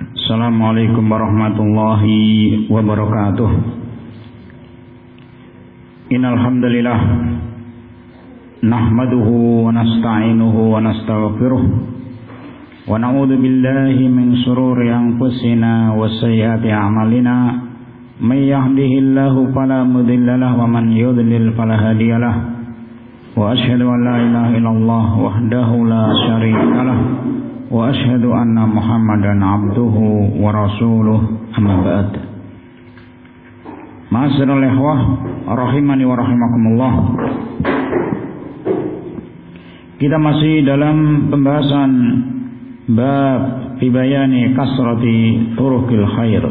Assalamualaikum warahmatullahi wabarakatuh. Innal hamdalillah nahmaduhu wa nasta'inuhu wa nastaghfiruh wa na'udzu billahi min shururi anfusina wa sayyiati a'malina may yahdihillahu fala mudilla lahu wa man yudlil fala hadiyalah wa asyhadu an la ilaha illallah wahdahu la syarika lah wa asyhadu anna Muhammadan abduhu wa rasuluh amma ba'd. Ma'asyiral ikhwah rahimani wa rahimakumullah. Kita masih dalam pembahasan bab fi bayani kasrati turuqil khair.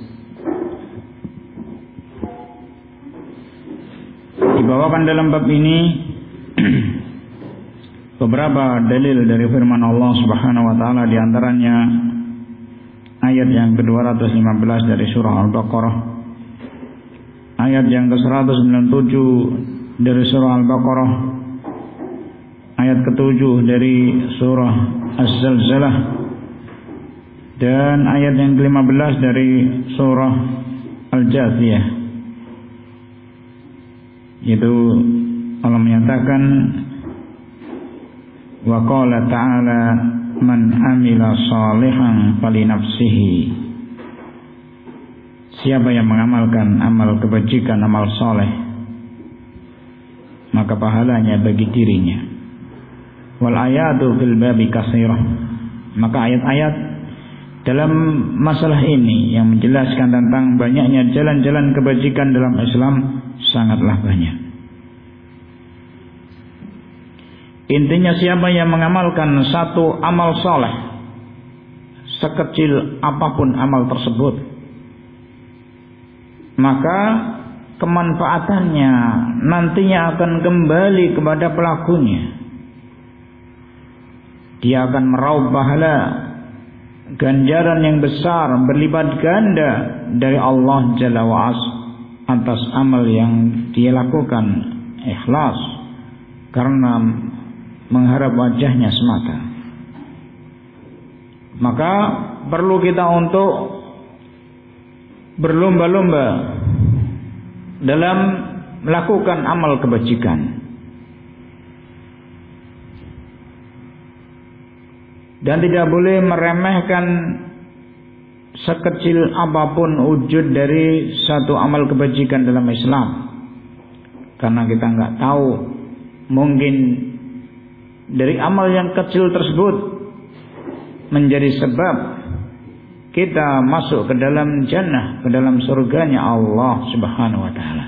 Dibawakan dalam bab ini beberapa dalil dari firman Allah Subhanahu wa taala, di antaranya ayat yang ke-215 dari surah Al-Baqarah, ayat yang ke-197 dari surah Al-Baqarah, ayat ke-7 dari surah Az-Zalzalah, dan ayat yang ke-15 dari surah Al-Jathiyah. Itu Allah menyatakan, wa qala ta'ala man amila salihan falinafsihi. Siapa yang mengamalkan amal kebajikan, amal soleh, maka pahalanya bagi dirinya. Wal ayatu fil babi katsirah. Maka ayat-ayat dalam masalah ini yang menjelaskan tentang banyaknya jalan-jalan kebajikan dalam Islam sangatlah banyak. Intinya, siapa yang mengamalkan satu amal soleh, sekecil apapun amal tersebut, maka kemanfaatannya nantinya akan kembali kepada pelakunya. Dia akan meraup pahala, ganjaran yang besar, berlipat ganda dari Allah Jalla wa'az atas amal yang dia lakukan ikhlas karena mengharap wajahnya semata. Maka perlu kita untuk berlomba-lomba dalam melakukan amal kebajikan, dan tidak boleh meremehkan sekecil apapun wujud dari satu amal kebajikan dalam Islam, karena kita nggak tahu, mungkin dari amal yang kecil tersebut menjadi sebab kita masuk ke dalam jannah, ke dalam surganya Allah Subhanahu wa taala.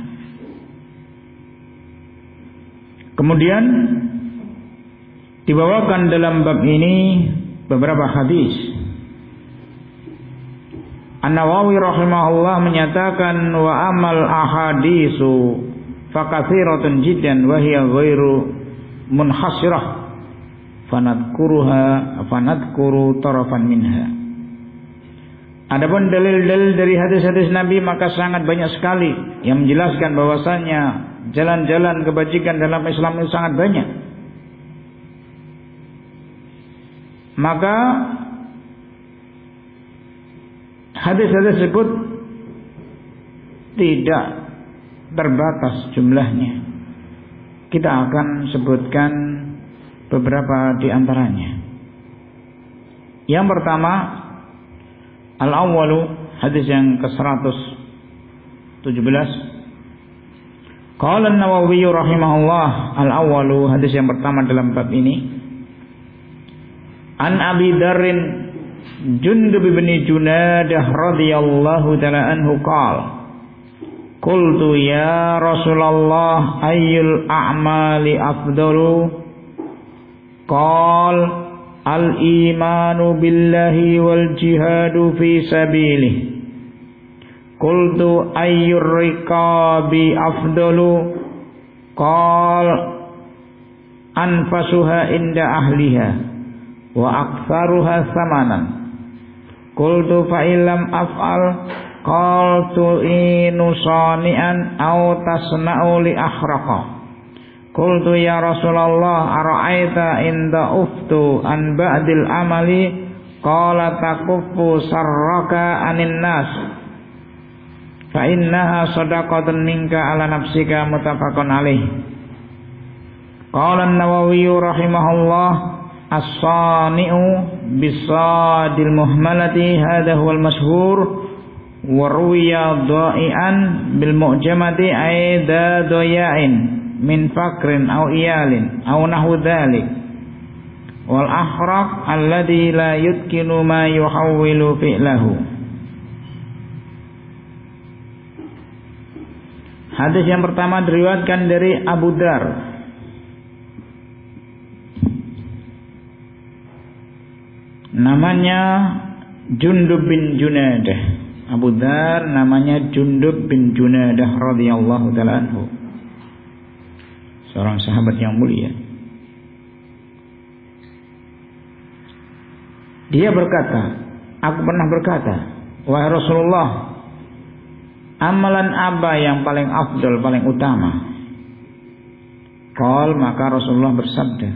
Kemudian dibawakan dalam bab ini beberapa hadis. An-Nawawi rahimahullah menyatakan, wa amal ahadisu fakatsiratun jiddan wa hiya ghairu munhasirah fanadkuru tarafan minha. Adapun dalil-dalil dari hadis-hadis Nabi maka sangat banyak sekali yang menjelaskan bahwasanya jalan-jalan kebajikan dalam Islam itu sangat banyak. Maka hadis-hadis tersebut tidak terbatas jumlahnya. Kita akan sebutkan beberapa di antaranya. Yang pertama, al-awwalu, hadis yang ke-117. Qala an-Nawawi rahimahullah, al-awwalu, hadis yang pertama dalam bab ini. An Abi Dzarrin Jundub bin Junadah radhiyallahu ta'ala anhu qala, qultu ya Rasulullah ayyul a'mali afdalu? Qal al-imanu billahi wal jihadu fi sabilih. Qultu ayyur riqabi afdalu? Qal anfasuha inda ahliha wa aktsaruha samanan. Qultu fa illam af'al qaltu inusani'an aw tasna'u li akhraqa. Qultu ya Rasulullah ara'aita inda uftu an ba'dil amali qala takuffu sarraka anin nas fa innaha shadaqatun minka ala nafsika muttafaqun alaih. Qala an-Nawawi rahimahullah as-sani'u bisadil muhmalati hadha huwal mashhur wa ruwiya dha'ian bil mu'jamati aida doyain min fakrin aw iyalin aw nahwu dhalik wal ahraq alladhi la yutkinu ma yuhawwilu fi'lahu. Hadis yang pertama diriwayatkan dari Abu Dar. Namanya Jundub bin Junadah. Abu Dar namanya Jundub bin Junadah radhiyallahu taala anhu. Seorang sahabat yang mulia. Dia berkata, aku pernah berkata, wahai Rasulullah, amalan apa yang paling afdal, paling utama? Qal, maka Rasulullah bersabda,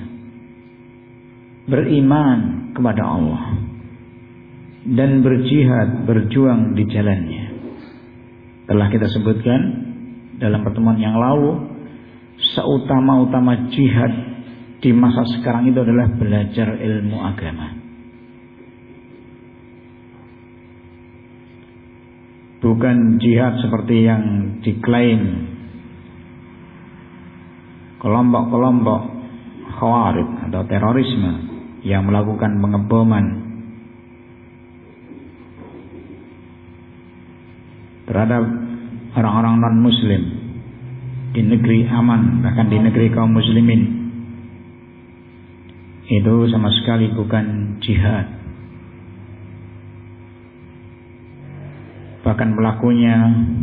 beriman kepada Allah dan berjihad, berjuang di jalannya. Telah kita sebutkan dalam pertemuan yang lalu, seutama-utama jihad di masa sekarang itu adalah belajar ilmu agama. Bukan jihad seperti yang diklaim kelompok-kelompok khawarij atau terorisme yang melakukan pengeboman terhadap orang-orang non-muslim di negeri aman, bahkan di negeri kaum muslimin. Itu sama sekali bukan jihad. Bahkan pelakunya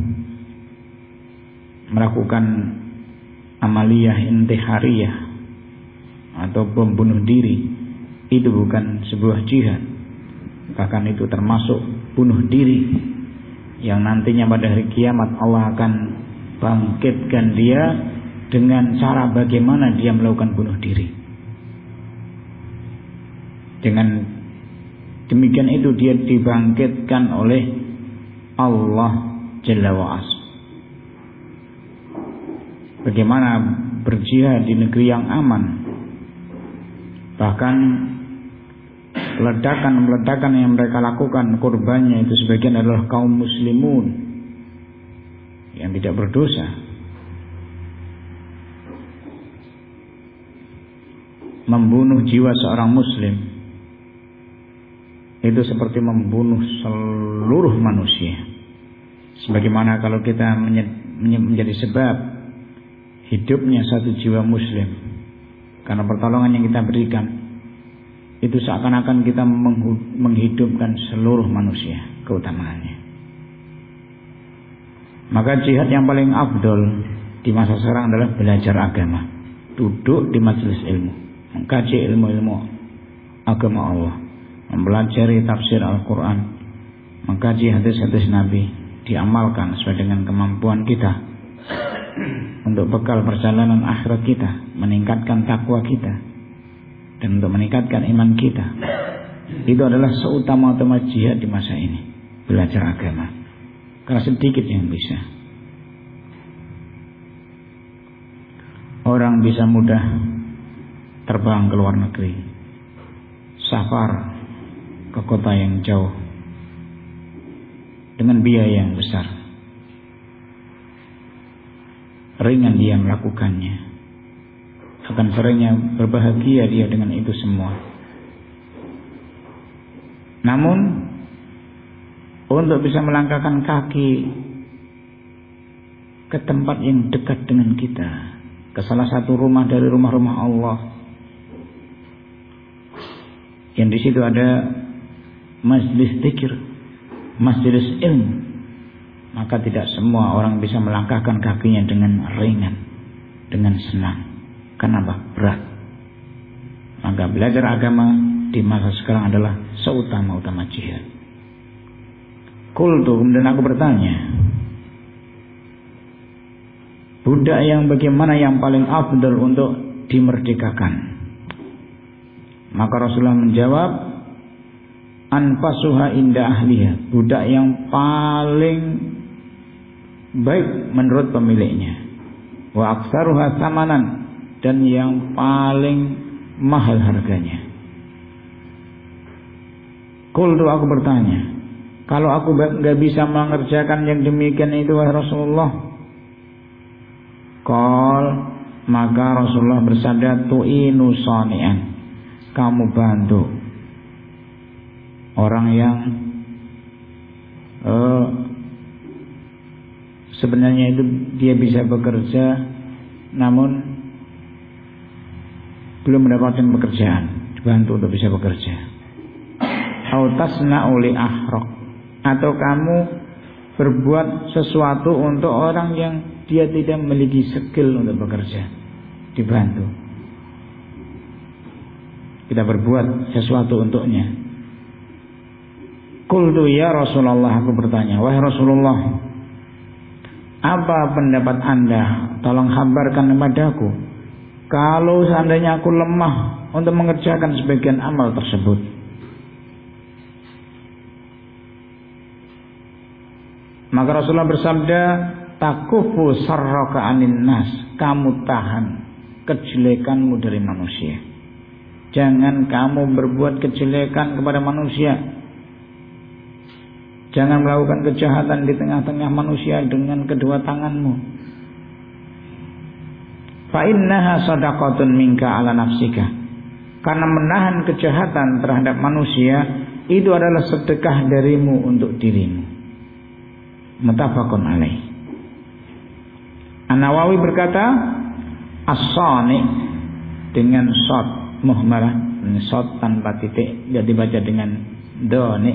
melakukan amaliyah intihariyah atau bom bunuh diri. Itu bukan sebuah jihad. Bahkan itu termasuk bunuh diri yang nantinya pada hari kiamat Allah akan bangkitkan dia dengan cara bagaimana dia melakukan bunuh diri. Dengan demikian itu dia dibangkitkan oleh Allah Jalla wa'as. Bagaimana berjihad di negeri yang aman. Bahkan ledakan-ledakan yang mereka lakukan, korbannya itu sebagian adalah kaum muslimun yang tidak berdosa. Membunuh jiwa seorang muslim itu seperti membunuh seluruh manusia. Sebagaimana kalau kita menjadi sebab hidupnya satu jiwa muslim karena pertolongan yang kita berikan, itu seakan-akan kita menghidupkan seluruh manusia, keutamaannya. Maka jihad yang paling afdol di masa sekarang adalah belajar agama, duduk di majelis ilmu, mengkaji ilmu-ilmu agama Allah, mempelajari tafsir Al-Quran, mengkaji hadis-hadis Nabi, diamalkan sesuai dengan kemampuan kita untuk bekal perjalanan akhirat kita, meningkatkan takwa kita, dan untuk meningkatkan iman kita. Itu adalah seutama-utama jihad di masa ini, belajar agama. Karena sedikit yang bisa. Orang bisa mudah terbang ke luar negeri, safar ke kota yang jauh dengan biaya yang besar. Ringan dia melakukannya. Akan seringnya berbahagia dia dengan itu semua. Namun untuk bisa melangkahkan kaki ke tempat yang dekat dengan kita, ke salah satu rumah dari rumah-rumah Allah, yang di situ ada majlis dzikir, majlis ilmu, maka tidak semua orang bisa melangkahkan kakinya dengan ringan, dengan senang. Kenapa? Berat. Maka belajar agama di masa sekarang adalah seutama-utama jihad. Qultu, kemudian aku bertanya, budak yang bagaimana yang paling afdal untuk dimerdekakan? Maka Rasulullah menjawab, anfasuha inda ahliha, budak yang paling baik menurut pemiliknya, wa aktsaruha tsamanan, dan yang paling mahal harganya. Qultu, aku bertanya, kalau aku enggak bisa mengerjakan yang demikian itu wahai Rasulullah? Qal, maka Rasulullah bersabda, tu'inu sani'an, kamu bantu orang yang sebenarnya itu dia bisa bekerja namun belum mendapatkan pekerjaan, dibantu untuk bisa bekerja. Au tasna'u li ahraq, atau kamu berbuat sesuatu untuk orang yang dia tidak memiliki skill untuk bekerja, dibantu. Kita berbuat sesuatu untuknya. Qultu ya Rasulullah, aku bertanya, wahai Rasulullah, apa pendapat Anda? Tolong kabarkan kepadaku, kalau seandainya aku lemah untuk mengerjakan sebagian amal tersebut. Maka Rasulullah bersabda, takufu sarraka anin nas, kamu tahan kejelekanmu dari manusia. Jangan kamu berbuat kejelekan kepada manusia. Jangan melakukan kejahatan di tengah-tengah manusia dengan kedua tanganmu. Fa innaha shadaqatun minka ala nafsika, karena menahan kejahatan terhadap manusia itu adalah sedekah darimu untuk dirimu. Muttafaqun alaih. An-Nawawi berkata, as-sani dengan shad muhmalah, shad tanpa titik, tidak dibaca dengan doni.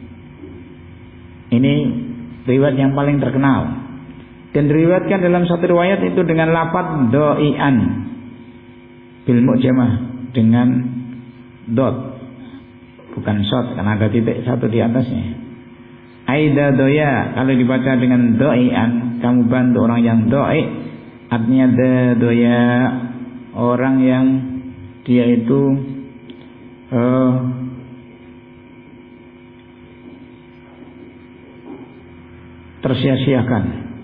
Ini riwayat yang paling terkenal dan diriwayatkan dalam satu riwayat itu dengan lafaz doian bil mu'jamah dengan dot, bukan shad karena ada titik satu di atasnya. Aida doya, kalau dibaca dengan doian, kamu bantu orang yang doi, artinya doya, orang yang dia itu tersia-siakan.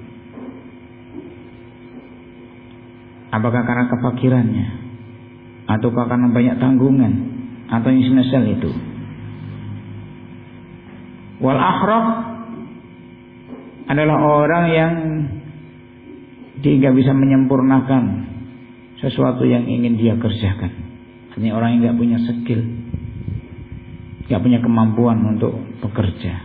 Apakah karena kefakirannya, ataukah karena banyak tanggungan, atau yang semisal itu. Wal akhraf adalah orang yang dia tidak bisa menyempurnakan sesuatu yang ingin dia kerjakan. Artinya orang yang tidak punya skill, tidak punya kemampuan untuk bekerja.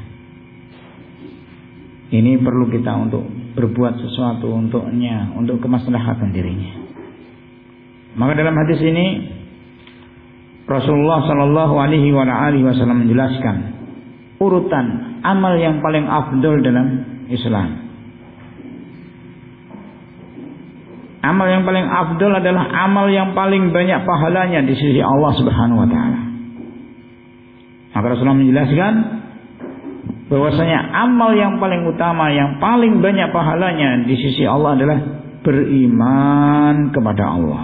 Ini perlu kita untuk berbuat sesuatu untuknya, untuk kemaslahatan dirinya. Maka dalam hadis ini Rasulullah Shallallahu Alaihi Wasallam menjelaskan urutan amal yang paling afdol dalam Islam. Amal yang paling afdol adalah amal yang paling banyak pahalanya di sisi Allah Subhanahu wa taala. Maka Rasulullah menjelaskan bahwasanya amal yang paling utama, yang paling banyak pahalanya di sisi Allah adalah beriman kepada Allah.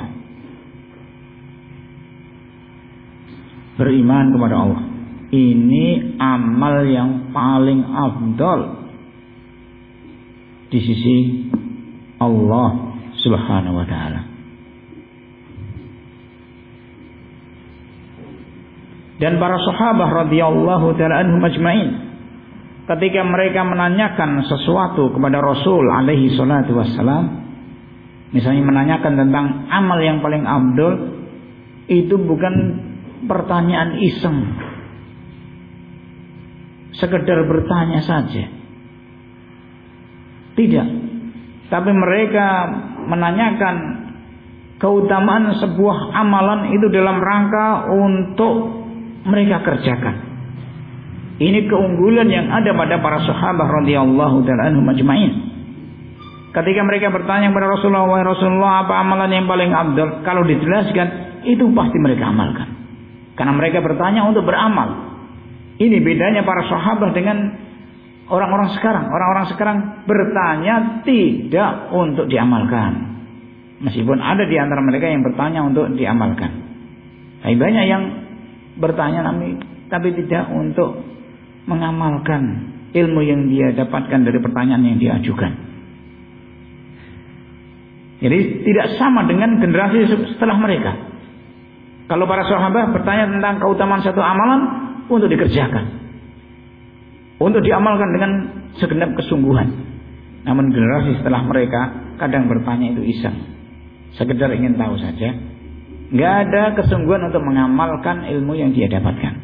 Beriman kepada Allah. Ini amal yang paling afdal di sisi Allah Subhanahu wa taala. Dan para sahabat radhiyallahu taala anhum ajmain, ketika mereka menanyakan sesuatu kepada Rasul alaihi salatu wassalam, misalnya menanyakan tentang amal yang paling afdal, itu bukan pertanyaan iseng, sekedar bertanya saja. Tidak. Tapi mereka menanyakan keutamaan sebuah amalan itu dalam rangka untuk mereka kerjakan. Ini keunggulan yang ada pada para sahabat radhiyallahu ta'ala anhum ajma'in. Ketika mereka bertanya kepada Rasulullah, "Wahai Rasulullah, apa amalan yang paling afdal?" Kalau dijelaskan, itu pasti mereka amalkan. Karena mereka bertanya untuk beramal. Ini bedanya para sahabat dengan orang-orang sekarang. Orang-orang sekarang bertanya tidak untuk diamalkan. Meskipun ada di antara mereka yang bertanya untuk diamalkan. Tapi banyak yang bertanya tapi tidak untuk mengamalkan ilmu yang dia dapatkan dari pertanyaan yang diajukan. Jadi tidak sama dengan generasi setelah mereka. Kalau para sahabat bertanya tentang keutamaan satu amalan untuk dikerjakan, untuk diamalkan dengan segenap kesungguhan. Namun generasi setelah mereka kadang bertanya itu iseng, sekedar ingin tahu saja, nggak ada kesungguhan untuk mengamalkan ilmu yang dia dapatkan.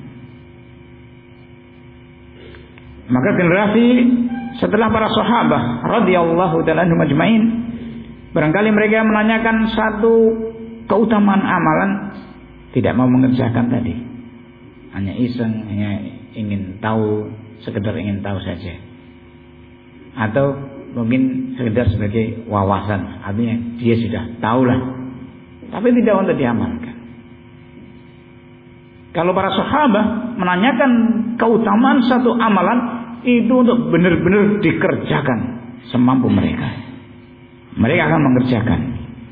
Maka generasi setelah para sahabat radhiyallahu ta'ala anhum ajmain, barangkali mereka menanyakan satu keutamaan amalan, tidak mau mengerjakan tadi, hanya iseng, hanya ingin tahu, sekedar ingin tahu saja, atau mungkin sekedar sebagai wawasan, artinya dia sudah tahulah, tapi tidak untuk diamalkan. Kalau para sahabat menanyakan keutamaan satu amalan, itu untuk benar-benar dikerjakan semampu mereka. Mereka akan mengerjakan.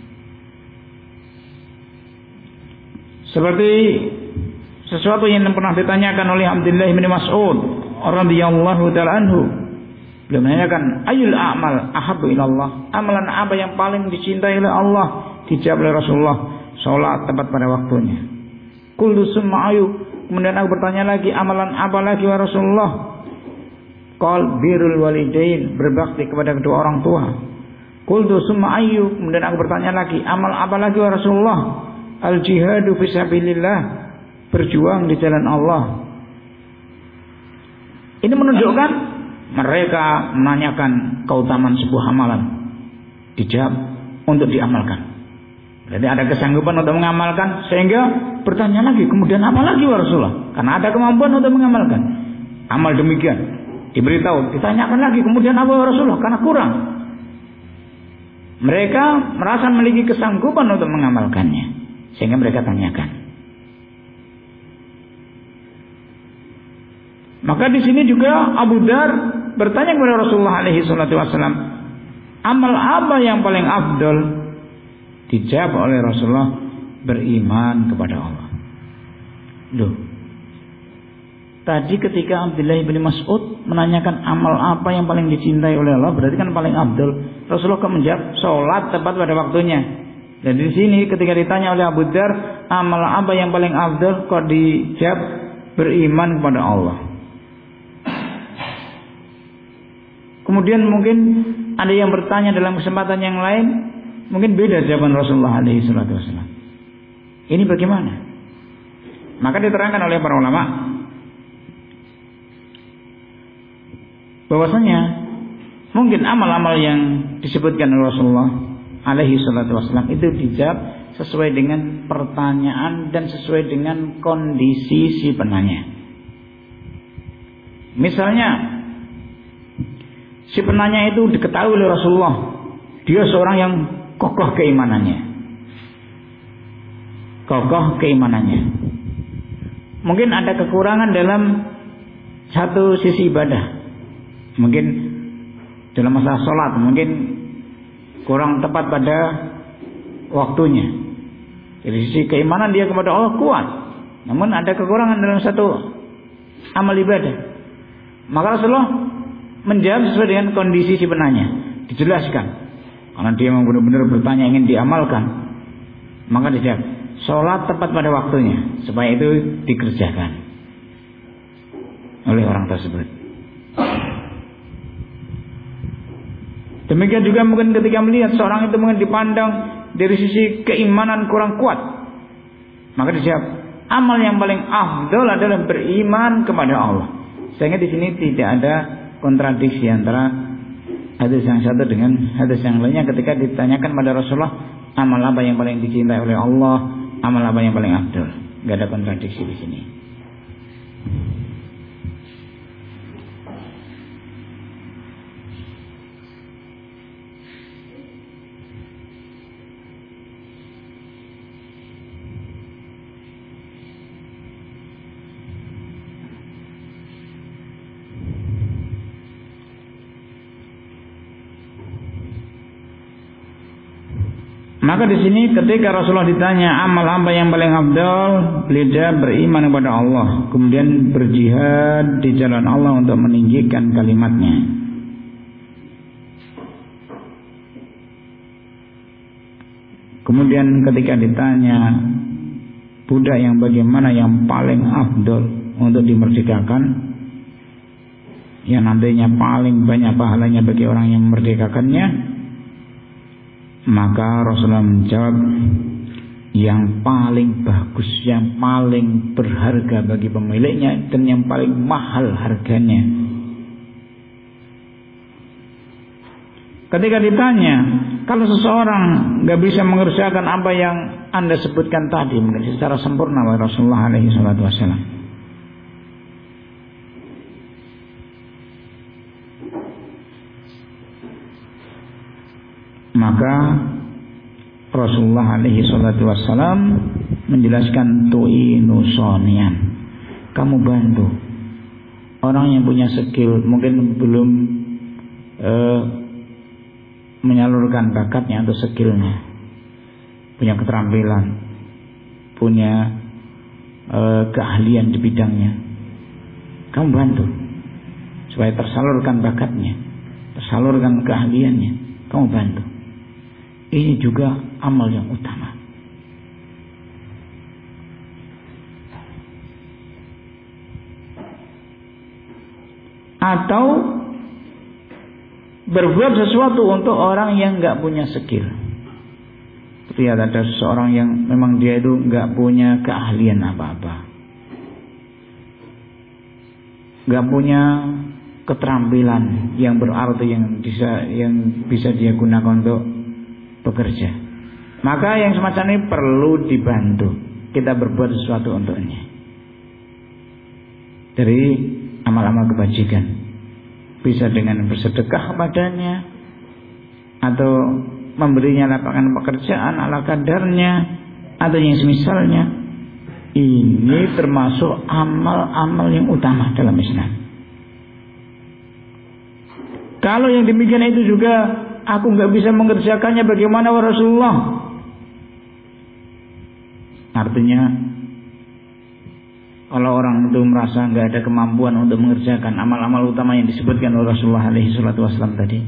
Seperti sesuatu yang pernah ditanyakan oleh Abdullah bin Mas'ud radhiyallahu ta'ala anhu. Beliau menanyakan, ayul a'mal ahabbu ilallah, amalan apa yang paling dicintai oleh Allah? Dijawab oleh Rasulullah, salat tepat pada waktunya. Qultu summa ayu, kemudian aku bertanya lagi, amalan apa lagi wa Rasulullah? Qal birrul walidain, berbakti kepada kedua orang tua. Qultu summa ayu, kemudian aku bertanya lagi, amal apa lagi wa Rasulullah? Al jihadu fisabilillah, berjuang di jalan Allah. Ini menunjukkan mereka menanyakan keutamaan sebuah amalan, dijawab untuk diamalkan. Jadi ada kesanggupan untuk mengamalkan, sehingga bertanya lagi, kemudian apa lagi wa Rasulullah? Karena ada kemampuan untuk mengamalkan. Amal demikian diberitahu, ditanyakan lagi, kemudian apa wa Rasulullah? Karena kurang. Mereka merasa memiliki kesanggupan untuk mengamalkannya, sehingga mereka tanyakan. Maka di sini juga Abu Dar bertanya kepada Rasulullah alaihi salatu wasallam, amal apa yang paling afdal? Dijawab oleh Rasulullah, beriman kepada Allah. Loh, tadi ketika Abdullah bin Mas'ud menanyakan amal apa yang paling dicintai oleh Allah, berarti kan paling afdal. Rasulullah kan menjawab, sholat tepat pada waktunya. Dan di sini ketika ditanya oleh Abu Dar, amal apa yang paling afdal, kok dijawab beriman kepada Allah. Kemudian mungkin ada yang bertanya dalam kesempatan yang lain, mungkin beda jawaban Rasulullah alaihi salatu wasallam. Ini bagaimana? Maka diterangkan oleh para ulama bahwasanya mungkin amal-amal yang disebutkan oleh Rasulullah alaihi salatu wasallam itu dijawab sesuai dengan pertanyaan dan sesuai dengan kondisi si penanya. Misalnya si penanya itu diketahui oleh Rasulullah, dia seorang yang kokoh keimanannya. Kokoh keimanannya. Mungkin ada kekurangan dalam satu sisi ibadah. Mungkin dalam masalah sholat, mungkin kurang tepat pada waktunya. Dari sisi keimanan dia kepada Allah kuat, namun ada kekurangan dalam satu amal ibadah. Maka Rasulullah menjawab sesuai dengan kondisi si penanya, dijelaskan. Karena dia memang benar-benar bertanya ingin diamalkan, maka dijawab sholat tepat pada waktunya, supaya itu dikerjakan oleh orang tersebut. Demikian juga mungkin ketika melihat seorang itu mungkin dipandang dari sisi keimanan kurang kuat, maka dijawab amal yang paling afdal adalah beriman kepada Allah. Sehingga di sini tidak ada kontradiksi antara hadis yang satu dengan hadis yang lainnya ketika ditanyakan pada Rasulullah amal apa yang paling dicintai oleh Allah, amal apa yang paling afdal. Tidak ada kontradiksi di sini. Maka di sini ketika Rasulullah ditanya amal apa yang paling afdal, beliau beriman kepada Allah, kemudian berjihad di jalan Allah untuk meninggikan kalimatnya. Kemudian ketika ditanya budak yang bagaimana yang paling afdal untuk dimerdekakan, yang nantinya paling banyak pahalanya bagi orang yang memerdekakannya, maka Rasulullah menjawab, yang paling bagus, yang paling berharga bagi pemiliknya, dan yang paling mahal harganya. Ketika ditanya, kalau seseorang gak bisa mengerjakan apa yang Anda sebutkan tadi mungkin secara sempurna oleh Rasulullah alaihi salatu wassalam, maka Rasulullah alaihi salatu wassalam menjelaskan tu'inu sonian, kamu bantu orang yang punya skill, mungkin belum menyalurkan bakatnya atau skillnya, punya keterampilan, punya keahlian di bidangnya, kamu bantu supaya tersalurkan bakatnya, tersalurkan keahliannya, kamu bantu. Ini juga amal yang utama. Atau berbuat sesuatu untuk orang yang gak punya skill. Lihat ada seseorang yang memang dia itu gak punya keahlian apa-apa, gak punya keterampilan yang berarti yang bisa dia gunakan untuk bekerja, maka yang semacam ini perlu dibantu. Kita berbuat sesuatu untuknya dari amal-amal kebajikan, bisa dengan bersedekah padanya, atau memberinya lapangan pekerjaan ala kadarnya, atau yang semisalnya. Ini termasuk amal-amal yang utama dalam Islam. Kalau yang demikian itu juga aku nggak bisa mengerjakannya, bagaimana wahai Rasulullah? Artinya, kalau orang itu merasa nggak ada kemampuan untuk mengerjakan amal-amal utama yang disebutkan oleh Rasulullah alaihi salatu wasallam tadi,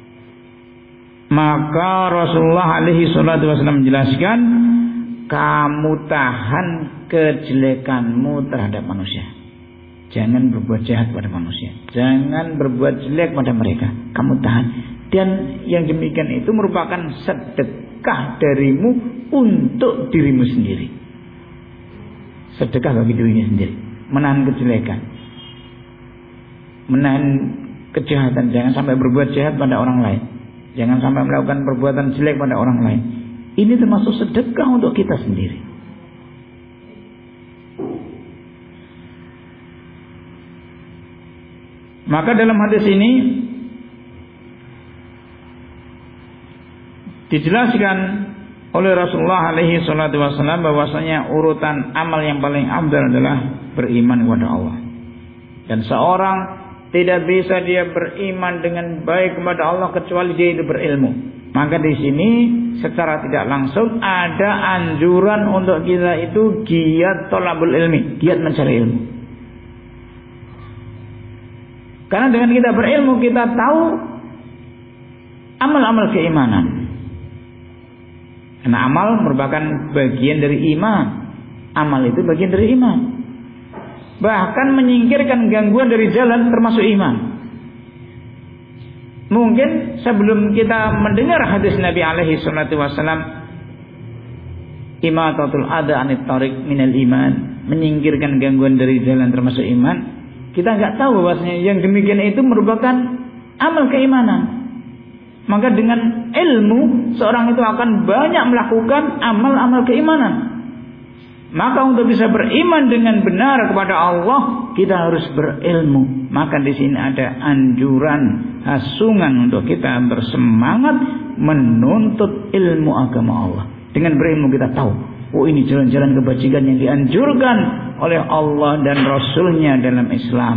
maka Rasulullah alaihi salatu wasallam menjelaskan, kamu tahan kejelekanmu terhadap manusia. Jangan berbuat jahat pada manusia, jangan berbuat jelek pada mereka, kamu tahan. Dan yang demikian itu merupakan sedekah darimu untuk dirimu sendiri. Sedekah bagi dirinya sendiri, menahan kejelekan, menahan kejahatan. Jangan sampai berbuat jahat pada orang lain, jangan sampai melakukan perbuatan jelek pada orang lain. Ini termasuk sedekah untuk kita sendiri. Maka dalam hadis ini dijelaskan oleh Rasulullah alaihi salatu wasallam bahwasanya urutan amal yang paling afdal adalah beriman kepada Allah. Dan seorang tidak bisa dia beriman dengan baik kepada Allah kecuali dia itu berilmu. Maka di sini secara tidak langsung ada anjuran untuk kita itu giat thalabul ilmi, giat mencari ilmu. Karena dengan kita berilmu kita tahu amal-amal keimanan. Karena amal merupakan bagian dari iman. Amal itu bagian dari iman. Bahkan menyingkirkan gangguan dari jalan termasuk iman. Mungkin sebelum kita mendengar hadis Nabi alaihi salatu wasallam, imatatul adha anit tariq minal iman, menyingkirkan gangguan dari jalan termasuk iman, kita nggak tahu bahwasanya yang demikian itu merupakan amal keimanan. Maka dengan ilmu seorang itu akan banyak melakukan amal-amal keimanan. Maka untuk bisa beriman dengan benar kepada Allah, kita harus berilmu. Maka di sini ada anjuran, hasungan untuk kita bersemangat menuntut ilmu agama Allah. Dengan berilmu kita tahu, oh ini jalan-jalan kebajikan yang dianjurkan oleh Allah dan Rasulnya dalam Islam.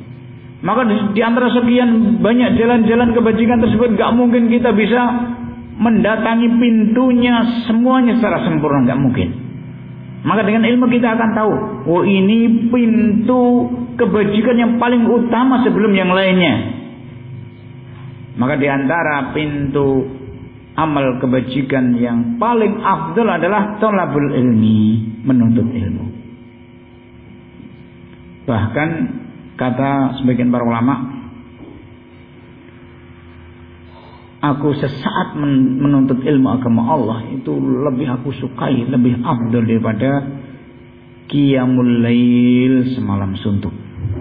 Maka di antara sekian banyak jalan-jalan kebajikan tersebut, gak mungkin kita bisa mendatangi pintunya semuanya secara sempurna, nggak mungkin. Maka dengan ilmu kita akan tahu, oh ini pintu kebajikan yang paling utama sebelum yang lainnya. Maka di antara pintu amal kebajikan yang paling afdal adalah thalabul ilmi, menuntut ilmu. Bahkan kata sebagian para ulama, aku sesaat menuntut ilmu agama Allah itu lebih aku sukai, lebih afdal daripada qiyamul lail semalam suntuk.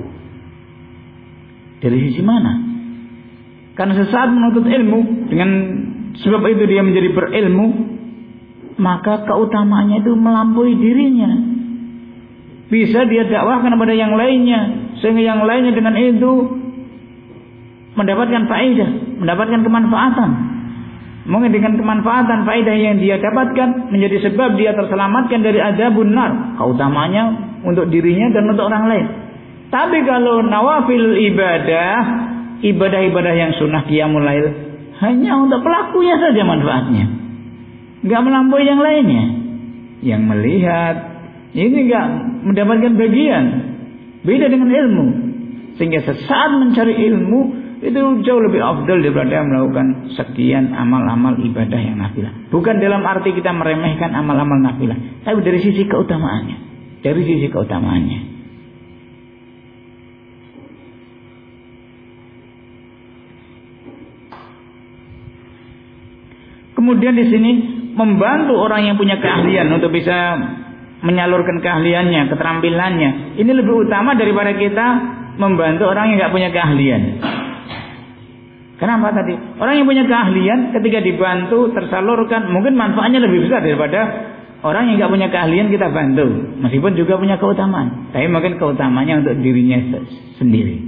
Dari sisi mana? Karena sesaat menuntut ilmu, dengan sebab itu dia menjadi berilmu, maka keutamaannya itu melampaui dirinya. Bisa dia dakwahkan kepada yang lainnya, sehingga yang lainnya dengan itu mendapatkan faedah, mendapatkan kemanfaatan. Mungkin dengan kemanfaatan faedah yang dia dapatkan menjadi sebab dia terselamatkan dari azabun nar. Keutamaannya untuk dirinya dan untuk orang lain. Tapi kalau nawafil ibadah-ibadah yang sunnah qiyamul lail, hanya untuk pelakunya saja manfaatnya, nggak melampaui yang lainnya. Yang melihat ini nggak mendapatkan bagian. Beda dengan ilmu. Sehingga sesaat mencari ilmu itu jauh lebih afdal daripada melakukan sekian amal-amal ibadah yang nafilah. Bukan dalam arti kita meremehkan amal-amal nafilah, tapi dari sisi keutamaannya. Dari sisi keutamaannya. Kemudian di sini membantu orang yang punya keahlian untuk bisa menyalurkan keahliannya, keterampilannya. Ini lebih utama daripada kita membantu orang yang nggak punya keahlian. Kenapa tadi? Orang yang punya keahlian ketika dibantu tersalurkan, mungkin manfaatnya lebih besar daripada orang yang nggak punya keahlian kita bantu, meskipun juga punya keutamaan. Tapi mungkin keutamanya untuk dirinya sendiri.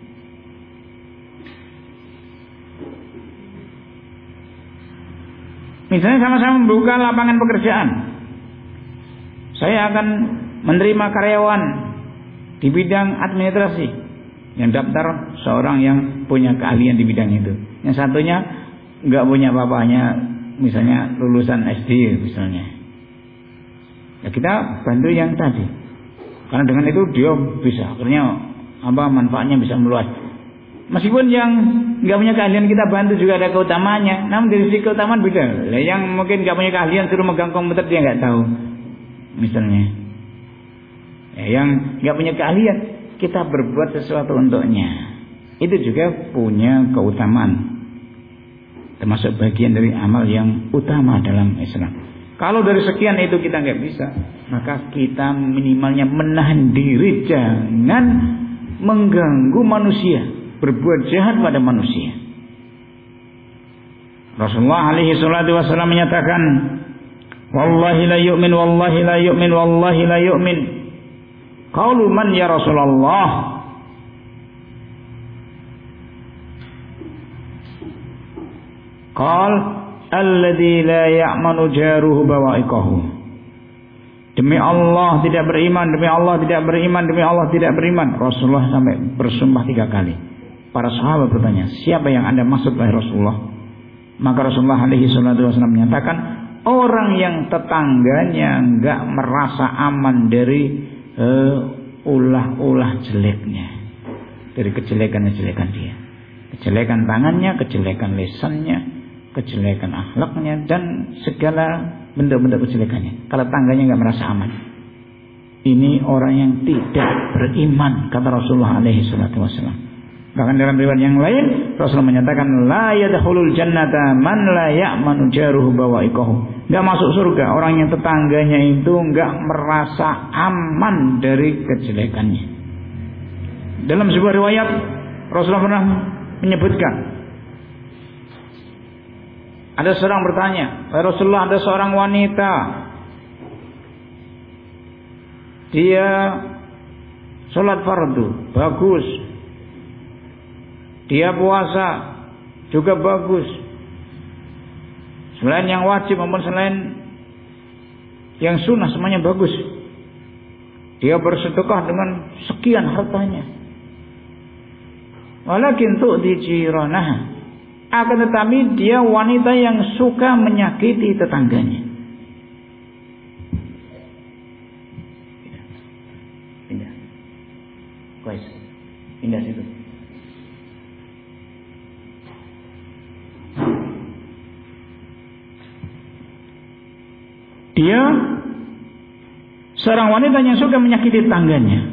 Misalnya sama-sama membuka lapangan pekerjaan. Saya akan menerima karyawan di bidang administrasi, yang daftar seorang yang punya keahlian di bidang itu. Yang satunya nggak punya apa-apanya, misalnya lulusan SD misalnya. Ya kita bantu yang tadi, karena dengan itu dia bisa, akhirnya manfaatnya bisa meluas. Meskipun yang nggak punya keahlian kita bantu juga ada keutamaannya, namun dari sisi keutamaan beda. Yang mungkin nggak punya keahlian suruh megang komputer dia nggak tahu, misalnya. Yang nggak punya keahlian kita berbuat sesuatu untuknya, itu juga punya keutamaan, termasuk bagian dari amal yang utama dalam Islam. Kalau dari sekian itu kita nggak bisa, maka kita minimalnya menahan diri, jangan mengganggu manusia, berbuat jahat pada manusia. Rasulullah alaihi salatu wasallam menyatakan, wallahi la yu'min, wallahi la yu'min, wallahi la yu'min. Qalu man ya Rasulullah? Qal alladzi la ya'manu jaruhu bawa'iqahu. Demi Allah tidak beriman, demi Allah tidak beriman, demi Allah tidak beriman. Rasulullah sampai bersumpah 3 kali. Para sahabat bertanya, siapa yang Anda maksud wahai Rasulullah? Maka Rasulullah alaihi salatu wasallam menyatakan, orang yang tetangganya enggak merasa aman dari ulah-ulah jeleknya, dari kejelekan-kejelekan dia, kejelekan tangannya, kejelekan lisannya, kejelekan akhlaknya, dan segala bentuk-bentuk kejelekannya. Kalau tangganya enggak merasa aman, ini orang yang tidak beriman, kata Rasulullah alaihi salatu wasallam. Bahkan dalam riwayat yang lain Rasulullah menyatakan, la yadkhulul jannata man la ya'manu jaruhu bawa'iqahu. Enggak masuk surga orang yang tetangganya itu enggak merasa aman dari kejelekannya. Dalam sebuah riwayat Rasulullah pernah menyebutkan, ada seorang bertanya, Rasulullah, ada seorang wanita, dia sholat fardu bagus, dia puasa juga bagus, selain yang wajib maupun selain yang sunnah semuanya bagus. Dia bersedekah dengan sekian hartanya. Walakin tu'ti jiranaha, akan tetapi dia wanita yang suka menyakiti tetangganya. Pindah. Guys, pindah situ. Dia seorang wanita yang suka menyakiti tetangganya.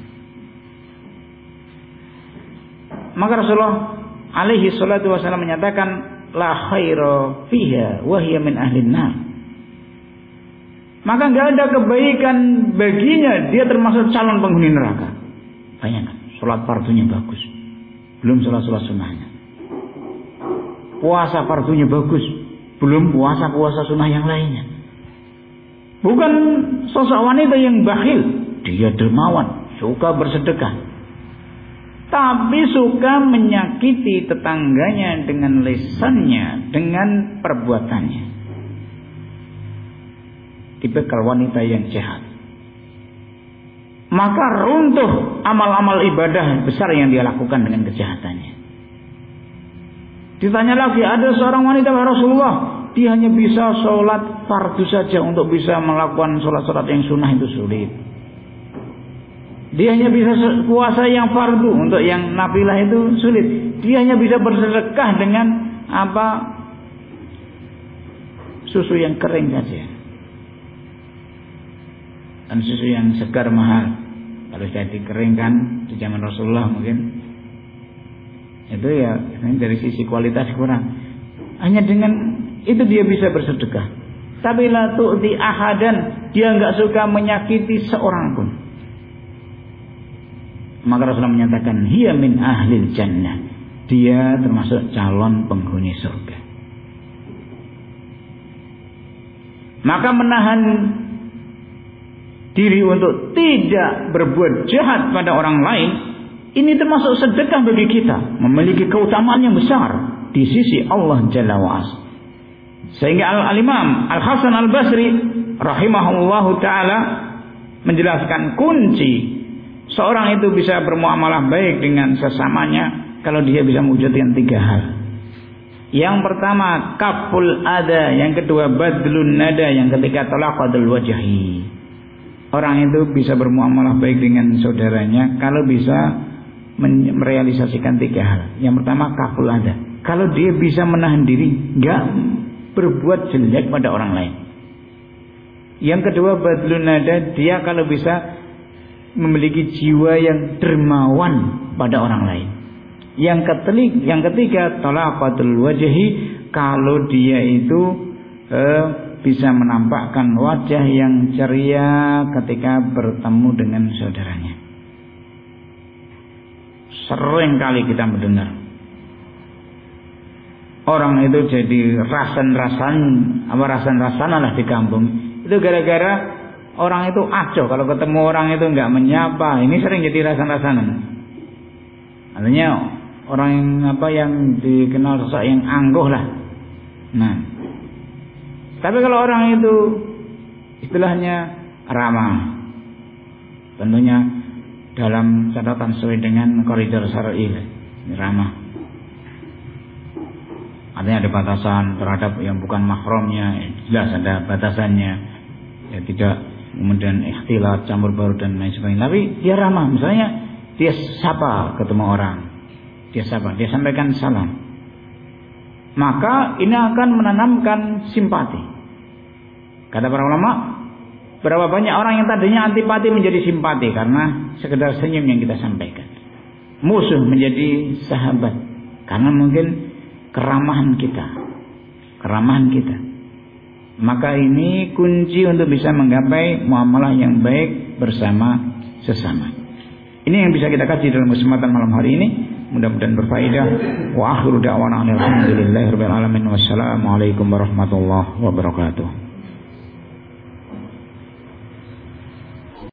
Maka Rasulullah alaihi salatu wasallam menyatakan la khaira fiha wa hiya min ahlin nar. Maka enggak ada kebaikan baginya, dia termasuk calon penghuni neraka. Bayangkan, salat fardunya bagus, belum salat sunnahnya. Puasa fardunya bagus, belum puasa sunnah yang lainnya. Bukan sosok wanita yang bakhil, dia dermawan, suka bersedekah, tapi suka menyakiti tetangganya dengan lisannya, dengan perbuatannya. Tipikal wanita yang jahat. Maka runtuh amal-amal ibadah besar yang dia lakukan dengan kejahatannya. Ditanya lagi, ada seorang wanita Rasulullah, dia hanya bisa sholat fardu saja, untuk bisa melakukan sholat-sholat yang sunnah itu sulit. Dia hanya bisa puasa yang fardu, untuk yang nafilah itu sulit. Dia hanya bisa bersedekah dengan susu yang kering saja. Dan susu yang segar mahal. Kalau sudah dikeringkan di zaman Rasulullah mungkin itu ya dari sisi kualitas kurang. Hanya dengan itu dia bisa bersedekah. Tapi la tu'ti ahadan, dia enggak suka menyakiti seorang pun. Maka Rasulullah menyatakan hiya min ahlil jannah, dia termasuk calon penghuni surga. Maka menahan diri untuk tidak berbuat jahat pada orang lain, ini termasuk sedekah bagi kita, memiliki keutamaan yang besar di sisi Allah Jalla wa'ala. Sehingga Al-Imam Al-Hasan Al-Basri rahimahullahu ta'ala menjelaskan kunci seorang itu bisa bermuamalah baik dengan sesamanya kalau dia bisa mewujudkan 3 hal. Yang pertama kaful ada, yang kedua badlun nada, yang ketiga talaqadul wajhi. Orang itu bisa bermuamalah baik dengan saudaranya kalau bisa merealisasikan 3 hal. Yang pertama kaful ada, kalau dia bisa menahan diri, enggak berbuat jelek pada orang lain. Yang kedua badlun nada, dia kalau bisa memiliki jiwa yang dermawan pada orang lain. Yang ketiga talaqatul wajhi, kalau dia itu bisa menampakkan wajah yang ceria ketika bertemu dengan saudaranya. Sering kali kita mendengar orang itu jadi rasan-rasanan lah di kampung. Itu gara-gara orang itu acuh, kalau ketemu orang itu enggak menyapa. Ini sering jadi rasan-rasanan. Artinya orang yang dikenal sosok yang angkuh lah. Nah, tapi kalau orang itu istilahnya ramah, tentunya dalam catatan sesuai dengan koridor syar'i, ramah. Artinya ada batasan terhadap yang bukan mahramnya, jelas ada batasannya. Ya tidak kemudian ikhtilat, campur baur dan lain sebagainya. Tapi dia ramah, misalnya dia sapa ketemu orang, dia sapa, dia sampaikan salam, maka ini akan menanamkan simpati. Kata para ulama, berapa banyak orang yang tadinya antipati menjadi simpati karena sekedar senyum yang kita sampaikan. Musuh menjadi sahabat karena mungkin keramahan kita. Maka ini kunci untuk bisa menggapai muamalah yang baik bersama sesama. Ini yang bisa kita kaji dalam kesempatan malam hari ini. Mudah-mudahan berfaedah. Wa akhiru da'wana alhamdulillahirabbil alamin. Wassalamualaikum warahmatullahi wabarakatuh.